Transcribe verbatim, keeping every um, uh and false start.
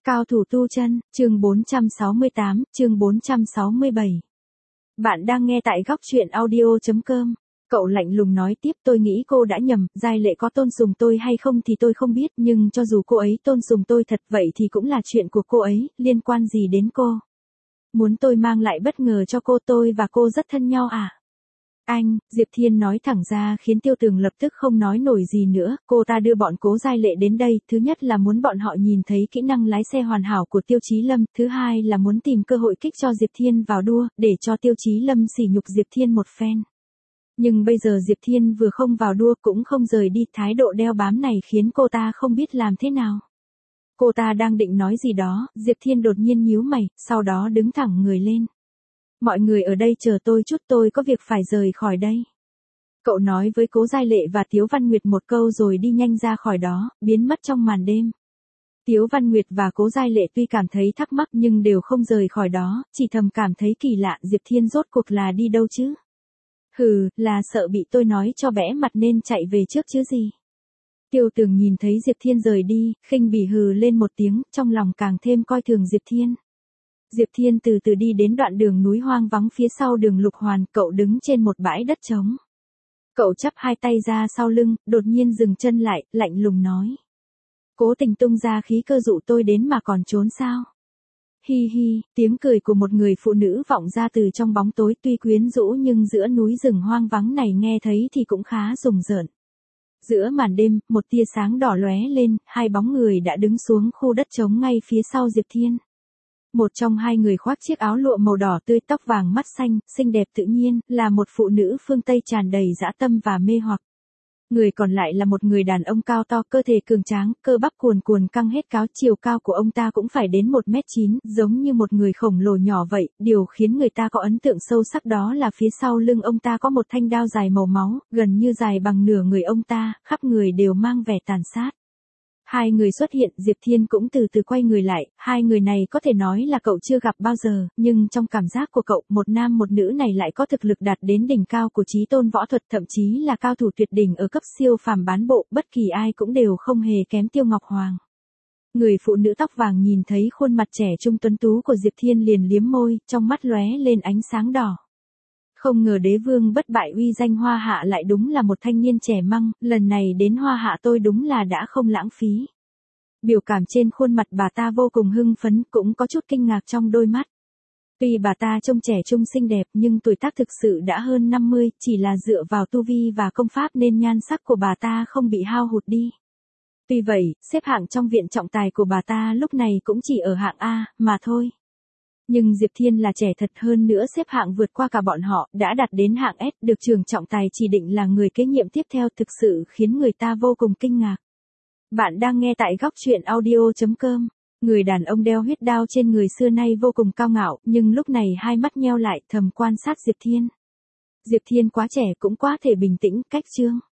Cao thủ tu chân, chương bốn trăm sáu mươi tám, chương bốn trăm sáu mươi bảy. Bạn đang nghe tại góc truyện audio chấm com. Cậu lạnh lùng nói tiếp, tôi nghĩ cô đã nhầm, Giai Lệ có tôn sùng tôi hay không thì tôi không biết, nhưng cho dù cô ấy tôn sùng tôi thật vậy thì cũng là chuyện của cô ấy, liên quan gì đến cô? Muốn tôi mang lại bất ngờ cho cô, tôi và cô rất thân nhau à? Anh, Diệp Thiên nói thẳng ra khiến Tiêu Tường lập tức không nói nổi gì nữa, cô ta đưa bọn Cố Giai Lệ đến đây, thứ nhất là muốn bọn họ nhìn thấy kỹ năng lái xe hoàn hảo của Tiêu Chí Lâm, thứ hai là muốn tìm cơ hội kích cho Diệp Thiên vào đua, để cho Tiêu Chí Lâm sỉ nhục Diệp Thiên một phen. Nhưng bây giờ Diệp Thiên vừa không vào đua cũng không rời đi, thái độ đeo bám này khiến cô ta không biết làm thế nào. Cô ta đang định nói gì đó, Diệp Thiên đột nhiên nhíu mày, sau đó đứng thẳng người lên. Mọi người ở đây chờ tôi chút, tôi có việc phải rời khỏi đây. Cậu nói với Cố Giai Lệ và Tiếu Văn Nguyệt một câu rồi đi nhanh ra khỏi đó, biến mất trong màn đêm. Tiếu Văn Nguyệt và Cố Giai Lệ tuy cảm thấy thắc mắc nhưng đều không rời khỏi đó, chỉ thầm cảm thấy kỳ lạ, Diệp Thiên rốt cuộc là đi đâu chứ? Hừ, là sợ bị tôi nói cho bẽ mặt nên chạy về trước chứ gì? Tiêu Tường nhìn thấy Diệp Thiên rời đi, khinh bỉ hừ lên một tiếng, trong lòng càng thêm coi thường Diệp Thiên. Diệp Thiên từ từ đi đến đoạn đường núi hoang vắng phía sau đường Lục Hoàn, cậu đứng trên một bãi đất trống. Cậu chắp hai tay ra sau lưng, đột nhiên dừng chân lại, lạnh lùng nói. Cố Tình tung ra khí cơ dụ tôi đến mà còn trốn sao? Hi hi, tiếng cười của một người phụ nữ vọng ra từ trong bóng tối, tuy quyến rũ nhưng giữa núi rừng hoang vắng này nghe thấy thì cũng khá rùng rợn. Giữa màn đêm, một tia sáng đỏ lóe lên, hai bóng người đã đứng xuống khu đất trống ngay phía sau Diệp Thiên. Một trong hai người khoác chiếc áo lụa màu đỏ tươi, tóc vàng mắt xanh, xinh đẹp tự nhiên, là một phụ nữ phương Tây tràn đầy dã tâm và mê hoặc. Người còn lại là một người đàn ông cao to, cơ thể cường tráng, cơ bắp cuồn cuồn căng hết cáo, chiều cao của ông ta cũng phải đến một mét chín, giống như một người khổng lồ nhỏ vậy, điều khiến người ta có ấn tượng sâu sắc đó là phía sau lưng ông ta có một thanh đao dài màu máu, gần như dài bằng nửa người ông ta, khắp người đều mang vẻ tàn sát. Hai người xuất hiện, Diệp Thiên cũng từ từ quay người lại, hai người này có thể nói là cậu chưa gặp bao giờ, nhưng trong cảm giác của cậu, một nam một nữ này lại có thực lực đạt đến đỉnh cao của chí tôn võ thuật, thậm chí là cao thủ tuyệt đỉnh ở cấp siêu phàm bán bộ, bất kỳ ai cũng đều không hề kém Tiêu Ngọc Hoàng. Người phụ nữ tóc vàng nhìn thấy khuôn mặt trẻ trung tuấn tú của Diệp Thiên liền liếm môi, trong mắt lóe lên ánh sáng đỏ. Không ngờ đế vương bất bại uy danh Hoa Hạ lại đúng là một thanh niên trẻ măng, lần này đến Hoa Hạ tôi đúng là đã không lãng phí. Biểu cảm trên khuôn mặt bà ta vô cùng hưng phấn, cũng có chút kinh ngạc trong đôi mắt. Tuy bà ta trông trẻ trung xinh đẹp nhưng tuổi tác thực sự đã hơn năm mươi, chỉ là dựa vào tu vi và công pháp nên nhan sắc của bà ta không bị hao hụt đi. Tuy vậy, xếp hạng trong viện trọng tài của bà ta lúc này cũng chỉ ở hạng A, mà thôi. Nhưng Diệp Thiên là trẻ thật, hơn nữa xếp hạng vượt qua cả bọn họ, đã đạt đến hạng S, được trường trọng tài chỉ định là người kế nhiệm tiếp theo, thực sự khiến người ta vô cùng kinh ngạc. Bạn đang nghe tại góc truyện audio chấm com. Người đàn ông đeo huyết đao trên người xưa nay vô cùng cao ngạo, nhưng lúc này hai mắt nheo lại thầm quan sát Diệp Thiên. Diệp Thiên quá trẻ cũng quá thể bình tĩnh, cách chương.